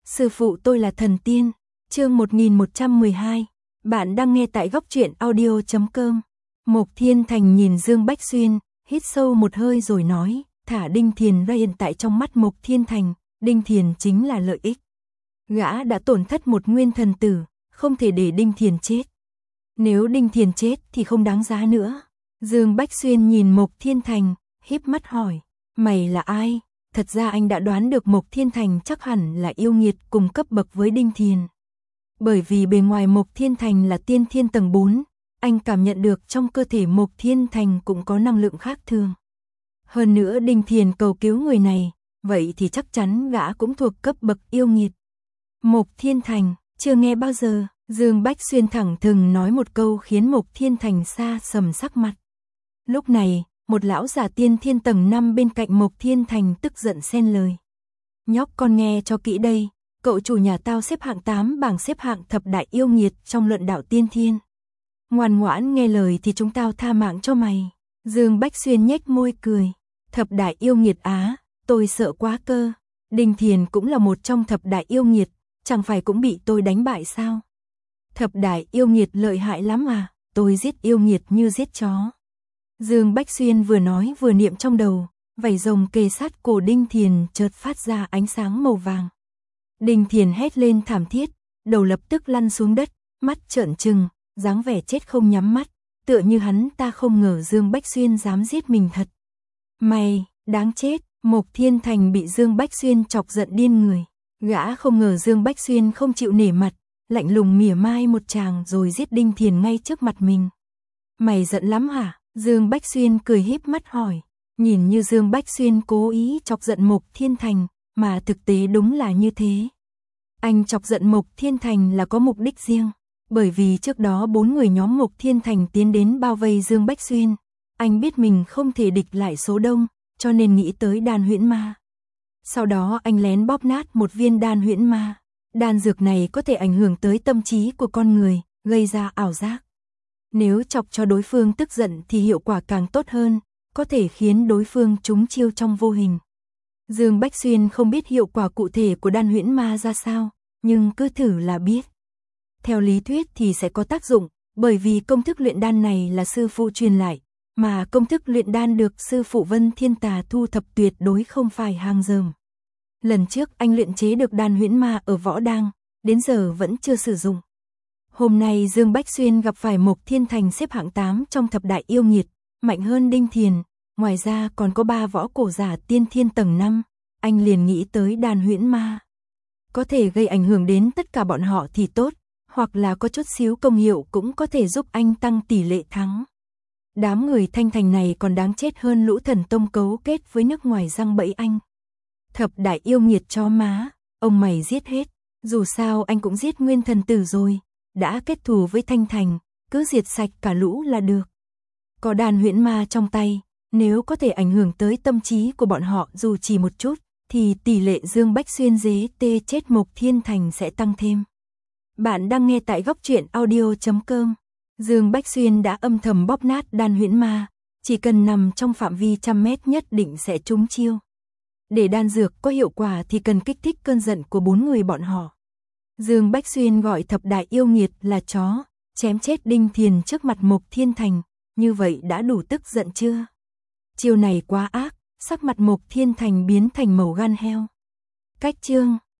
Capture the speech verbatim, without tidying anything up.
Sư phụ tôi là thần tiên. Chương một nghìn một trăm mười hai. Bạn đang nghe tại góc truyện audio chấm com. Mộc Thiên Thành nhìn Dương Bách Xuyên, hít sâu một hơi rồi nói, thả Đinh Thiền ra hiện tại trong mắt Mộc Thiên Thành, Đinh Thiền chính là lợi ích. Gã đã tổn thất một nguyên thần tử, không thể để Đinh Thiền chết. Nếu Đinh Thiền chết thì không đáng giá nữa. Dương Bách Xuyên nhìn Mộc Thiên Thành, híp mắt hỏi, mày là ai? Thật ra anh đã đoán được Mộc Thiên Thành chắc hẳn là yêu nghiệt cùng cấp bậc với Đinh Thiền. Bởi vì bề ngoài Mộc Thiên Thành là tiên thiên tầng bốn, anh cảm nhận được trong cơ thể Mộc Thiên Thành cũng có năng lượng khác thường. Hơn nữa Đinh Thiền cầu cứu người này, vậy thì chắc chắn gã cũng thuộc cấp bậc yêu nghiệt. Mộc Thiên Thành, chưa nghe bao giờ. Dương Bách Xuyên thẳng thừng nói một câu khiến Mộc Thiên Thành xa sầm sắc mặt. Lúc này, một lão giả tiên thiên tầng năm bên cạnh Mộc Thiên Thành tức giận xen lời. Nhóc con nghe cho kỹ đây, cậu chủ nhà tao xếp hạng tám bảng xếp hạng thập đại yêu nghiệt trong luận đạo tiên thiên. Ngoan ngoãn nghe lời thì chúng tao tha mạng cho mày. Dương Bách Xuyên nhếch môi cười. Thập đại yêu nghiệt á, tôi sợ quá cơ. Đinh Thiền cũng là một trong thập đại yêu nghiệt, chẳng phải cũng bị tôi đánh bại sao? Thập đại yêu nghiệt lợi hại lắm à, tôi giết yêu nghiệt như giết chó. Dương Bách Xuyên vừa nói vừa niệm trong đầu, vảy rồng kề sát cổ Đinh Thiền chợt phát ra ánh sáng màu vàng. Đinh Thiền hét lên thảm thiết, đầu lập tức lăn xuống đất, mắt trợn trừng, dáng vẻ chết không nhắm mắt, tựa như hắn ta không ngờ Dương Bách Xuyên dám giết mình thật. Mày, đáng chết, Mộc Thiên Thành bị Dương Bách Xuyên chọc giận điên người. Gã không ngờ Dương Bách Xuyên không chịu nể mặt, lạnh lùng mỉa mai một tràng rồi giết Đinh Thiền ngay trước mặt mình. Mày giận lắm hả? Dương Bách Xuyên cười híp mắt hỏi. Nhìn như Dương Bách Xuyên cố ý chọc giận Mộc Thiên Thành, mà thực tế đúng là như thế. Anh chọc giận Mộc Thiên Thành là có mục đích riêng, bởi vì trước đó bốn người nhóm Mộc Thiên Thành tiến đến bao vây Dương Bách Xuyên. Anh biết mình không thể địch lại số đông, cho nên nghĩ tới đan huyễn ma. Sau đó anh lén bóp nát một viên đan huyễn ma. Đan dược này có thể ảnh hưởng tới tâm trí của con người, gây ra ảo giác. Nếu chọc cho đối phương tức giận thì hiệu quả càng tốt hơn, có thể khiến đối phương trúng chiêu trong vô hình. Dương Bách Xuyên không biết hiệu quả cụ thể của đan huyễn ma ra sao, nhưng cứ thử là biết. Theo lý thuyết thì sẽ có tác dụng, bởi vì công thức luyện đan này là sư phụ truyền lại, mà công thức luyện đan được sư phụ Vân Thiên Tà thu thập tuyệt đối không phải hàng dởm. Lần trước anh luyện chế được đan huyễn ma ở Võ Đang, đến giờ vẫn chưa sử dụng. Hôm nay Dương Bách Xuyên gặp phải Mộc Thiên Thành xếp hạng tám trong thập đại yêu nghiệt, mạnh hơn Đinh Thiền, ngoài ra còn có ba võ cổ giả tiên thiên tầng năm, anh liền nghĩ tới đan huyễn ma. Có thể gây ảnh hưởng đến tất cả bọn họ thì tốt, hoặc là có chút xíu công hiệu cũng có thể giúp anh tăng tỷ lệ thắng. Đám người Thanh Thành này còn đáng chết hơn Lũ Thần Tông cấu kết với nước ngoài răng bẫy anh. Thập đại yêu nghiệt chó má, ông mày giết hết, dù sao anh cũng giết nguyên thần tử rồi, đã kết thù với Thanh Thành, cứ diệt sạch cả lũ là được. Có đàn huyễn ma trong tay, nếu có thể ảnh hưởng tới tâm trí của bọn họ dù chỉ một chút, thì tỷ lệ Dương Bách Xuyên dế tê chết Mộc Thiên Thành sẽ tăng thêm. Bạn đang nghe tại góc truyện audio chấm com. Dương Bách Xuyên đã âm thầm bóp nát đan huyễn ma, chỉ cần nằm trong phạm vi trăm mét nhất định sẽ trúng chiêu. Để đan dược có hiệu quả thì cần kích thích cơn giận của bốn người bọn họ. Dương Bách Xuyên gọi thập đại yêu nghiệt là chó, chém chết Đinh Thiền trước mặt Mộc Thiên Thành, như vậy đã đủ tức giận chưa? Chiêu này quá ác, sắc mặt Mộc Thiên Thành biến thành màu gan heo. Cách chương